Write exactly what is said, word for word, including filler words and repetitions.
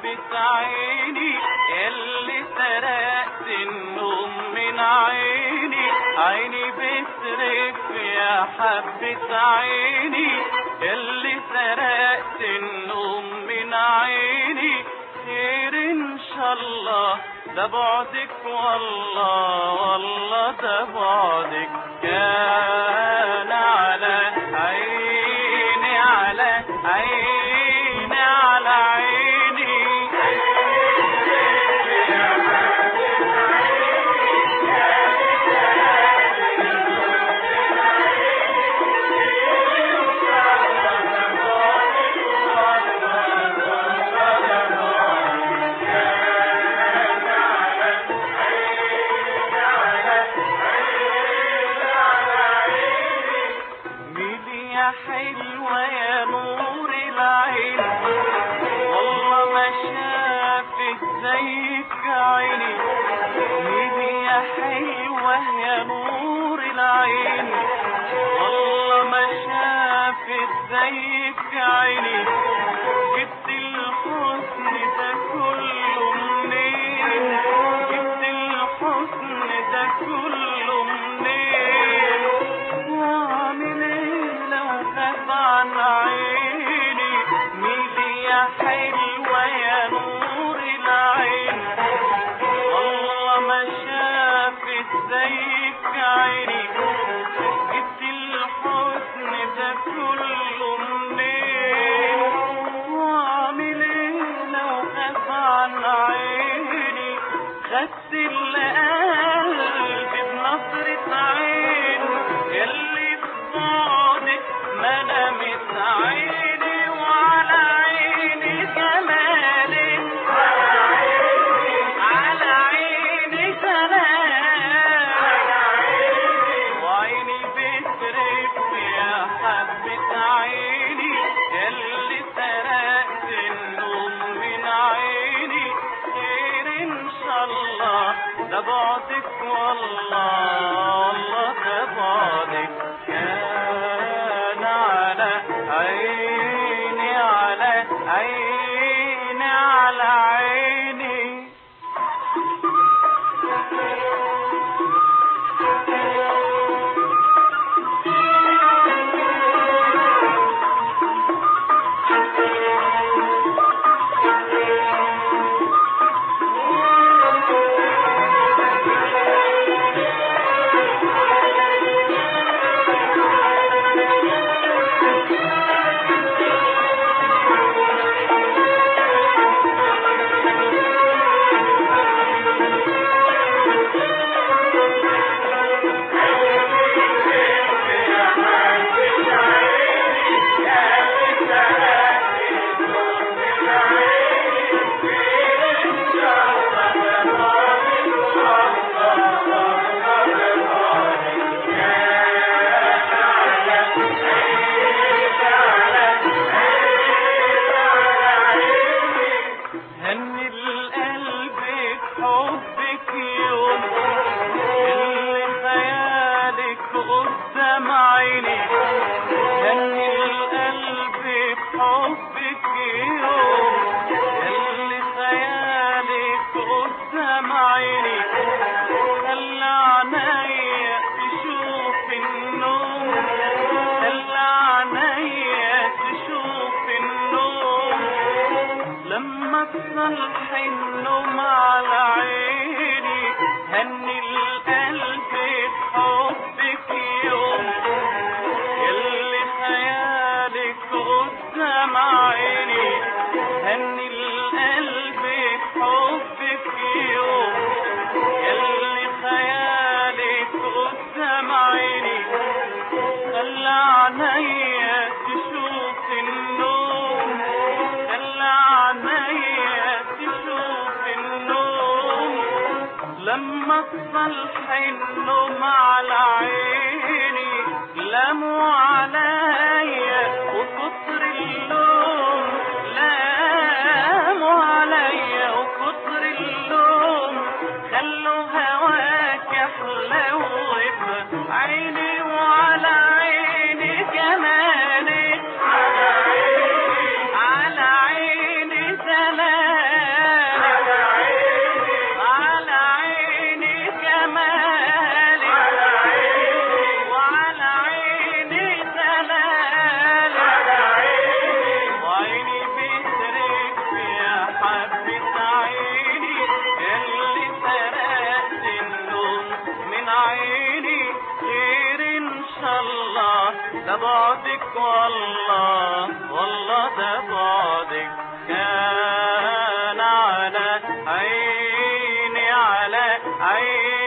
حبة عيني اللي سرقت النوم من عيني، عيني بترف يا حبة عيني اللي سرقت النوم من عيني. خير ان شاء الله ده بعدك والله والله ده بعدك كان على عيني على عيني على عيني. حلوة يا نور العين والله ما شافت زيك عيني. مين يا حلوة يا نور العين والله ما شافت زيك عيني. جبت الحسن ده كله منين؟ جبت الحسن ده كله منين؟ واعمل ايه لو غاب عن عيني؟ ميلي يا حلوة يا نور العين والله ما شافت زيك عيني. جبت الحسن ده كله منين؟ واعمل ايه لو غاب عن عيني؟ خدت اللي قلبي بنظرة عين اللي في بعدك ما نامت عيني، وعلى عيني جمالك على عيني سلام، وعيني بترف يا حبة عيني اللي سرقت النوم من عيني. خير ان شاء الله ده بعدك والله والله ده بعدك كان على عيني على عيني على عيني. قدام عيني هني القلب بحبك يوم اللي خيالك قدام عيني. خلى عينيا تشوف النوم خلى عينيا تشوف النوم لما تصلح النوم على عيني. هني القلب بحبك يوم اللي خيالك قدام عيني. هني القلب بحبك يوم اللي خيالك قدام عيني. خلى عينيا تشوف النوم خلى عينيا تشوف النوم لما تصلح النوم على عيني. لاموا عليا وكتر اللوم لاموا عليا وكتر اللوم خلوا هواك يحلو عيني وعلى عيني جمالك على عيني سلام. ده بعدك والله والله ده بعدك كان على عيني على عيني